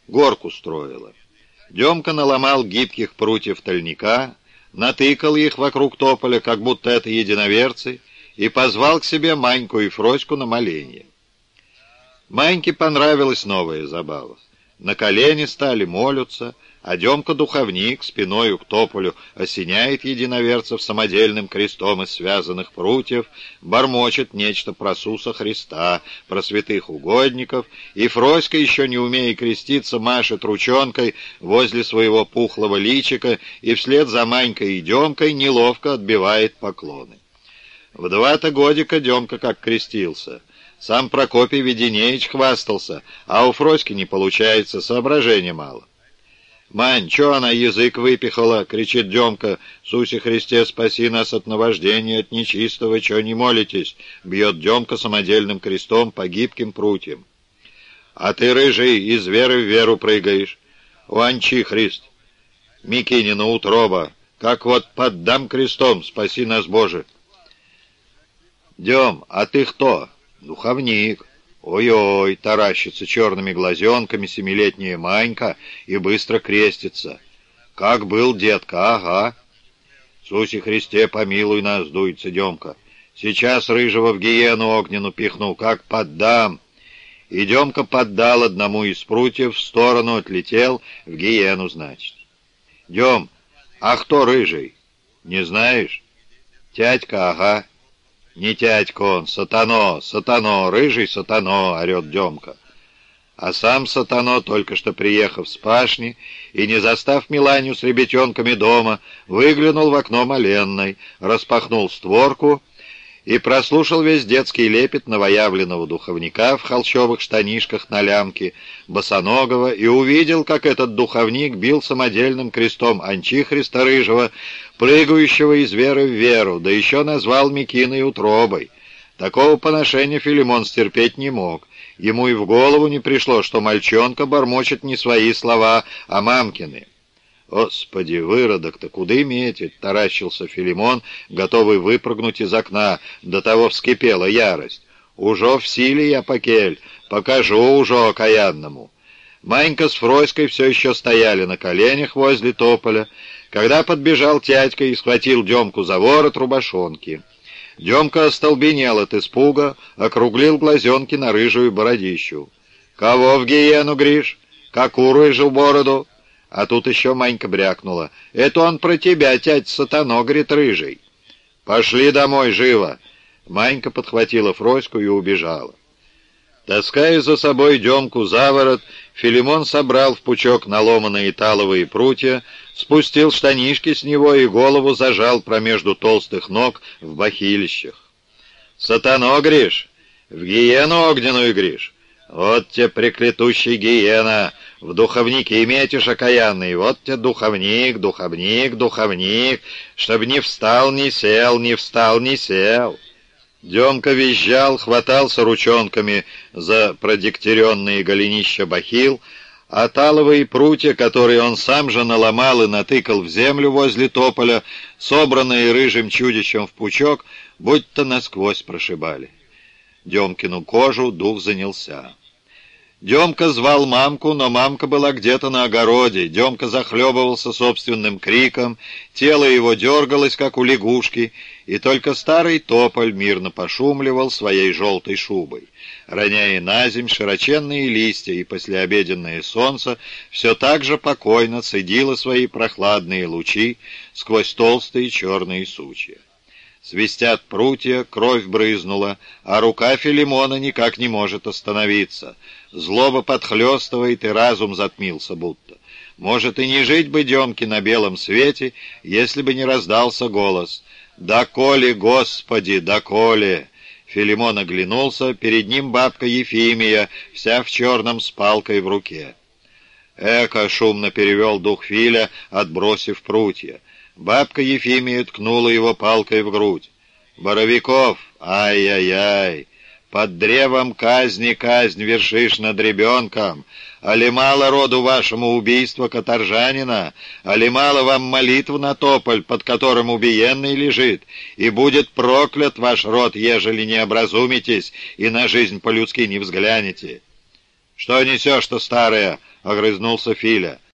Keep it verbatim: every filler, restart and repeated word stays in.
горку строила. Демка наломал гибких прутьев тольника, натыкал их вокруг тополя, как будто это единоверцы, и позвал к себе Маньку и Фроську на моленье. Маньке понравилась новая забава. На колени стали, молятся, а Демка-духовник спиною к тополю осеняет единоверцев самодельным крестом из связанных прутьев, бормочет нечто про Иисуса Христа, про святых угодников, и Фроська, еще не умея креститься, машет ручонкой возле своего пухлого личика и вслед за Манькой и Демкой неловко отбивает поклоны. В два-то годика Демка как крестился. Сам Прокопий Веденеич хвастался, а у Фроськи не получается, соображения мало. «Мань, чё она язык выпихала?» — кричит Демка. «Сусе Христе, спаси нас от наваждения, от нечистого, чё не молитесь?» — бьет Демка самодельным крестом по гибким прутьям. «А ты, рыжий, из веры в веру прыгаешь. У Анчихрист, Микинина утроба, как вот поддам крестом, спаси нас, Боже!» «Дем, а ты кто?» «Духовник». «Ой-ой!» — таращится черными глазенками семилетняя Манька и быстро крестится. «Как был, детка, ага!» «Сусе Христе, помилуй нас!» — дуется Демка. «Сейчас рыжего в гиену огненную пихну, как поддам!» И Демка поддал одному из прутьев, в сторону отлетел, в гиену, значит. «Дем, а кто рыжий? Не знаешь?» «Тятька, ага». «Не тятька он, сатано, сатано, рыжий сатано!» — орет Демка. А сам сатано, только что приехав с пашни и не застав Миланю с ребятенками дома, выглянул в окно моленной, распахнул створку и прослушал весь детский лепет новоявленного духовника в холщовых штанишках на лямке, босоногого, и увидел, как этот духовник бил самодельным крестом Анчихриста рыжего, прыгающего из веры в веру, да еще назвал Микиной утробой. Такого поношения Филимон стерпеть не мог. Ему и в голову не пришло, что мальчонка бормочет не свои слова, а мамкины. «Господи, выродок-то куда метит?» — таращился Филимон, готовый выпрыгнуть из окна. До того вскипела ярость. «Ужо в силе я, покель, покажу ужо окаянному». Манька с Фроськой все еще стояли на коленях возле тополя, когда подбежал тятька и схватил Демку за ворот рубашонки. Демка остолбенел от испуга, округлил глазенки на рыжую бородищу. «Кого в гиену, Гриш? Какую рыжую бороду?» А тут еще Манька брякнула. «Это он про тебя, тять сатано, говорит, рыжий». «Пошли домой, живо!» Манька подхватила Фроську и убежала. Таская за собой Демку за ворот, Филимон собрал в пучок наломанные таловые прутья, спустил штанишки с него и голову зажал промежду толстых ног в бахилищах. «Сатано, Гриш! В гиену огненную, Гриш! Вот те преклятущий гиена! В духовнике метишь окаянный! Вот те духовник, духовник, духовник! Чтоб не встал, не сел, не встал, не сел!» Демка визжал, хватался ручонками за продегтяренные голенища бахил, а таловые прутья, которые он сам же наломал и натыкал в землю возле тополя, собранные рыжим чудищем в пучок, будто насквозь прошибали. Демкину кожу дух занялся. Демка звал мамку, но мамка была где-то на огороде. Демка захлебывался собственным криком, тело его дергалось, как у лягушки, и только старый тополь мирно пошумливал своей желтой шубой, роняя на земь широченные листья, и послеобеденное солнце все так же покойно цедило свои прохладные лучи сквозь толстые черные сучья. Свистят прутья, кровь брызнула, а рука Филимона никак не может остановиться. Злоба подхлестывает, и разум затмился будто. Может, и не жить бы Демке на белом свете, если бы не раздался голос. «Доколе, Господи, доколе!» Филимон оглянулся, перед ним бабка Ефимия, вся в черном с палкой в руке. «Эко!» — шумно перевел дух Филя, отбросив прутья. Бабка Ефимия ткнула его палкой в грудь. «Боровиков! Ай-яй-яй! Под древом казни казнь вершишь над ребенком! Али мало роду вашему убийства каторжанина? Али мало вам молитв на тополь, под которым убиенный лежит? И будет проклят ваш род, ежели не образумитесь и на жизнь по-людски не взглянете!» «Что несешь-то, старая?» — огрызнулся Филя.